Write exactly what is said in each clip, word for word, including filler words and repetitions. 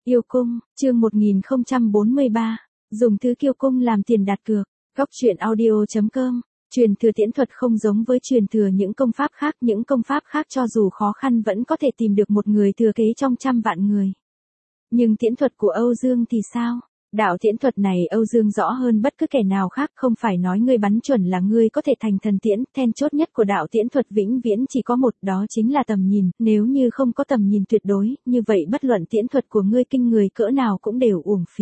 Yêu cung, chương một nghìn không trăm bốn mươi ba, dùng thứ kiêu cung làm tiền đặt cược. Góc truyện audio chấm com. Truyền thừa tiễn thuật không giống với truyền thừa những công pháp khác, những công pháp khác cho dù khó khăn vẫn có thể tìm được một người thừa kế trong trăm vạn người. Nhưng tiễn thuật của Âu Dương thì sao? Đạo tiễn thuật này Âu Dương rõ hơn bất cứ kẻ nào khác, không phải nói ngươi bắn chuẩn là ngươi có thể thành thần tiễn, then chốt nhất của đạo tiễn thuật vĩnh viễn chỉ có một, đó chính là tầm nhìn, nếu như không có tầm nhìn tuyệt đối, như vậy bất luận tiễn thuật của ngươi kinh người cỡ nào cũng đều uổng phí.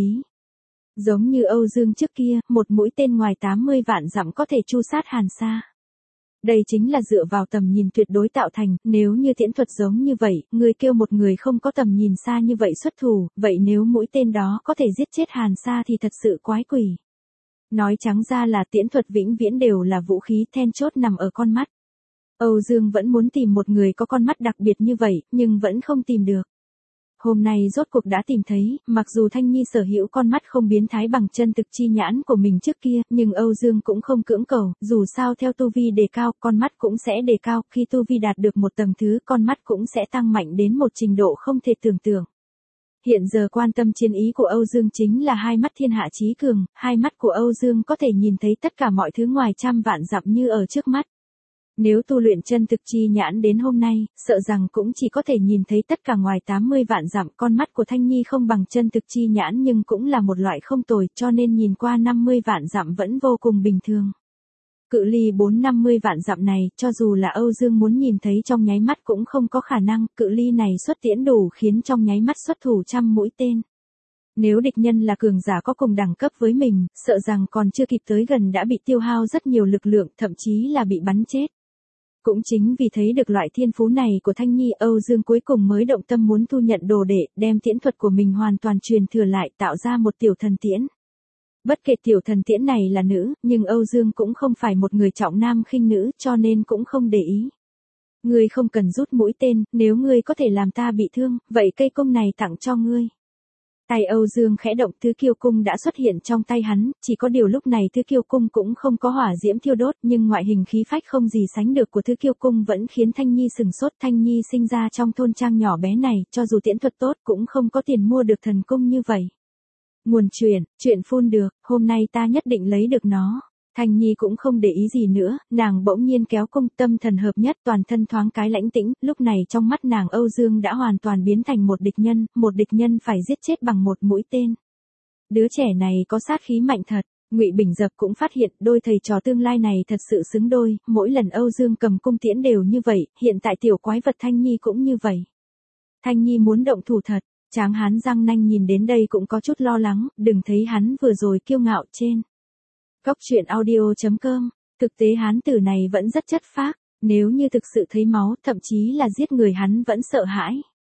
Giống như Âu Dương trước kia, một mũi tên ngoài tám mươi vạn dặm có thể tru sát Hàn Sa. Đây chính là dựa vào tầm nhìn tuyệt đối tạo thành, nếu như tiễn thuật giống như vậy, người kêu một người không có tầm nhìn xa như vậy xuất thủ, vậy nếu mũi tên đó có thể giết chết Hàn Sa thì thật sự quái quỷ. Nói trắng ra là tiễn thuật vĩnh viễn đều là vũ khí, then chốt nằm ở con mắt. Âu Dương vẫn muốn tìm một người có con mắt đặc biệt như vậy, nhưng vẫn không tìm được. Hôm nay rốt cuộc đã tìm thấy, mặc dù Thanh Nhi sở hữu con mắt không biến thái bằng chân thực chi nhãn của mình trước kia, nhưng Âu Dương cũng không cưỡng cầu, dù sao theo tu vi đề cao, con mắt cũng sẽ đề cao, khi tu vi đạt được một tầng thứ, con mắt cũng sẽ tăng mạnh đến một trình độ không thể tưởng tượng. Hiện giờ quan tâm chiến ý của Âu Dương chính là hai mắt thiên hạ chí cường, hai mắt của Âu Dương có thể nhìn thấy tất cả mọi thứ ngoài trăm vạn dặm như ở trước mắt. Nếu tu luyện chân thực chi nhãn đến hôm nay, sợ rằng cũng chỉ có thể nhìn thấy tất cả ngoài tám mươi vạn dặm. Con mắt của Thanh Nhi không bằng chân thực chi nhãn nhưng cũng là một loại không tồi, cho nên nhìn qua năm mươi vạn dặm vẫn vô cùng bình thường. Cự ly bốn năm mươi vạn dặm này, cho dù là Âu Dương muốn nhìn thấy trong nháy mắt cũng không có khả năng, cự ly này xuất tiễn đủ khiến trong nháy mắt xuất thủ trăm mũi tên. Nếu địch nhân là cường giả có cùng đẳng cấp với mình, sợ rằng còn chưa kịp tới gần đã bị tiêu hao rất nhiều lực lượng, thậm chí là bị bắn chết. Cũng chính vì thấy được loại thiên phú này của Thanh Nhi, Âu Dương cuối cùng mới động tâm muốn thu nhận đồ đệ, đem tiễn thuật của mình hoàn toàn truyền thừa lại, tạo ra một tiểu thần tiễn. Bất kể tiểu thần tiễn này là nữ, nhưng Âu Dương cũng không phải một người trọng nam khinh nữ, cho nên cũng không để ý. Ngươi không cần rút mũi tên, nếu ngươi có thể làm ta bị thương, vậy cây cung này tặng cho ngươi. Tay Âu Dương khẽ động, thứ kiêu cung đã xuất hiện trong tay hắn, chỉ có điều lúc này thứ kiêu cung cũng không có hỏa diễm thiêu đốt, nhưng ngoại hình khí phách không gì sánh được của thứ kiêu cung vẫn khiến Thanh Nhi sừng sốt. Thanh Nhi sinh ra trong thôn trang nhỏ bé này, cho dù tiễn thuật tốt cũng không có tiền mua được thần cung như vậy. Nguồn truyền, chuyện phun được, hôm nay ta nhất định lấy được nó. Thanh Nhi cũng không để ý gì nữa, nàng bỗng nhiên kéo cung, tâm thần hợp nhất, toàn thân thoáng cái lãnh tĩnh, lúc này trong mắt nàng Âu Dương đã hoàn toàn biến thành một địch nhân, một địch nhân phải giết chết bằng một mũi tên. Đứa trẻ này có sát khí mạnh thật. Ngụy Bình Dập cũng phát hiện đôi thầy trò tương lai này thật sự xứng đôi, mỗi lần Âu Dương cầm cung tiễn đều như vậy, hiện tại tiểu quái vật Thanh Nhi cũng như vậy. Thanh Nhi muốn động thủ thật. Tráng hán răng nanh nhìn đến đây cũng có chút lo lắng, đừng thấy hắn vừa rồi kiêu ngạo trên. Góc truyện audio chấm com. Thực tế hán tử này vẫn rất chất phác, nếu như thực sự thấy máu, thậm chí là giết người hắn vẫn sợ hãi.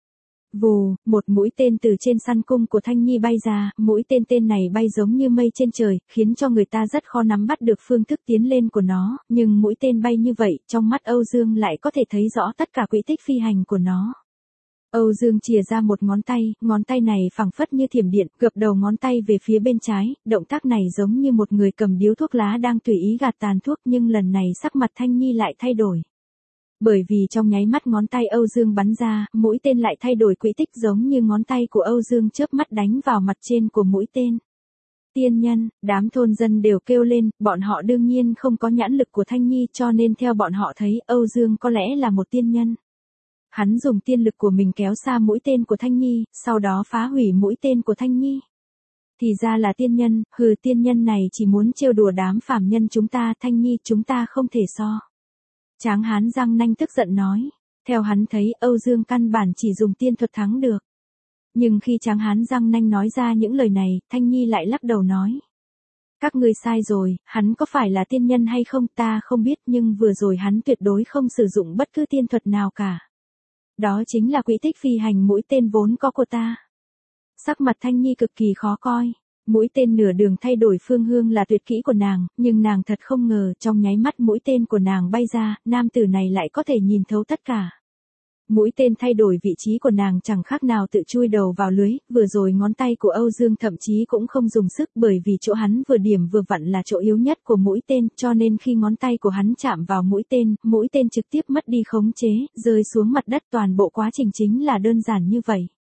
Vù, một mũi tên từ trên săn cung của Thanh Nhi bay ra, mũi tên tên này bay giống như mây trên trời, khiến cho người ta rất khó nắm bắt được phương thức tiến lên của nó, nhưng mũi tên bay như vậy, trong mắt Âu Dương lại có thể thấy rõ tất cả quỹ tích phi hành của nó. Âu Dương chìa ra một ngón tay, ngón tay này phẳng phất như thiểm điện, gập đầu ngón tay về phía bên trái, động tác này giống như một người cầm điếu thuốc lá đang tùy ý gạt tàn thuốc, nhưng lần này sắc mặt Thanh Nhi lại thay đổi. Bởi vì trong nháy mắt ngón tay Âu Dương bắn ra, mũi tên lại thay đổi quỹ tích giống như ngón tay của Âu Dương chớp mắt đánh vào mặt trên của mũi tên. Tiên nhân, đám thôn dân đều kêu lên, bọn họ đương nhiên không có nhãn lực của Thanh Nhi cho nên theo bọn họ thấy Âu Dương có lẽ là một tiên nhân. Hắn dùng tiên lực của mình kéo xa mũi tên của Thanh Nhi, sau đó phá hủy mũi tên của Thanh Nhi. Thì ra là tiên nhân, hừ, tiên nhân này chỉ muốn trêu đùa đám phàm nhân chúng ta, Thanh Nhi chúng ta không thể so. Tráng hán răng nanh tức giận nói, theo hắn thấy Âu Dương căn bản chỉ dùng tiên thuật thắng được. Nhưng khi tráng hán răng nanh nói ra những lời này, Thanh Nhi lại lắc đầu nói. Các ngươi sai rồi, hắn có phải là tiên nhân hay không ta không biết, nhưng vừa rồi hắn tuyệt đối không sử dụng bất cứ tiên thuật nào cả. Đó chính là quỹ tích phi hành mũi tên vốn có của ta. Sắc mặt Thanh Nhi cực kỳ khó coi. Mũi tên nửa đường thay đổi phương hướng là tuyệt kỹ của nàng, nhưng nàng thật không ngờ trong nháy mắt mũi tên của nàng bay ra, nam tử này lại có thể nhìn thấu tất cả. Mũi tên thay đổi vị trí của nàng chẳng khác nào tự chui đầu vào lưới, vừa rồi ngón tay của Âu Dương thậm chí cũng không dùng sức bởi vì chỗ hắn vừa điểm vừa vặn là chỗ yếu nhất của mũi tên, cho nên khi ngón tay của hắn chạm vào mũi tên, mũi tên trực tiếp mất đi khống chế, rơi xuống mặt đất, toàn bộ quá trình chính là đơn giản như vậy.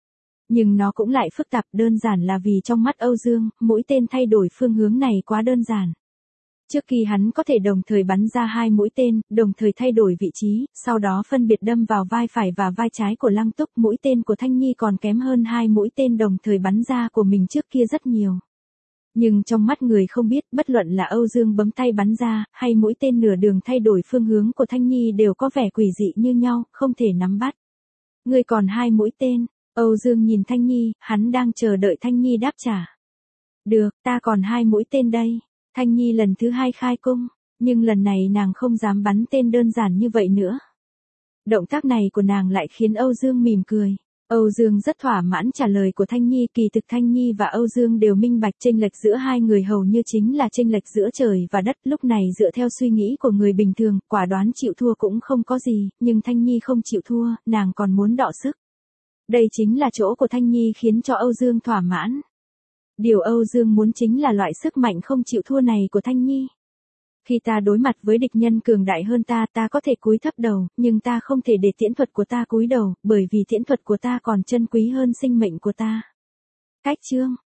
Nhưng nó cũng lại phức tạp, đơn giản là vì trong mắt Âu Dương, mũi tên thay đổi phương hướng này quá đơn giản. Trước khi hắn có thể đồng thời bắn ra hai mũi tên, đồng thời thay đổi vị trí, sau đó phân biệt đâm vào vai phải và vai trái của Lăng Túc, mũi tên của Thanh Nhi còn kém hơn hai mũi tên đồng thời bắn ra của mình trước kia rất nhiều. Nhưng trong mắt người không biết, bất luận là Âu Dương bấm tay bắn ra, hay mũi tên nửa đường thay đổi phương hướng của Thanh Nhi đều có vẻ quỷ dị như nhau, không thể nắm bắt. Ngươi còn hai mũi tên, Âu Dương nhìn Thanh Nhi, hắn đang chờ đợi Thanh Nhi đáp trả. Được, ta còn hai mũi tên đây. Thanh Nhi lần thứ hai khai cung, nhưng lần này nàng không dám bắn tên đơn giản như vậy nữa. Động tác này của nàng lại khiến Âu Dương mỉm cười. Âu Dương rất thỏa mãn trả lời của Thanh Nhi, kỳ thực Thanh Nhi và Âu Dương đều minh bạch chênh lệch giữa hai người hầu như chính là chênh lệch giữa trời và đất, lúc này dựa theo suy nghĩ của người bình thường, quả đoán chịu thua cũng không có gì, nhưng Thanh Nhi không chịu thua, nàng còn muốn đọ sức. Đây chính là chỗ của Thanh Nhi khiến cho Âu Dương thỏa mãn. Điều Âu Dương muốn chính là loại sức mạnh không chịu thua này của Thanh Nhi. Khi ta đối mặt với địch nhân cường đại hơn ta, ta có thể cúi thấp đầu, nhưng ta không thể để tiễn thuật của ta cúi đầu, bởi vì tiễn thuật của ta còn chân quý hơn sinh mệnh của ta. Cách chương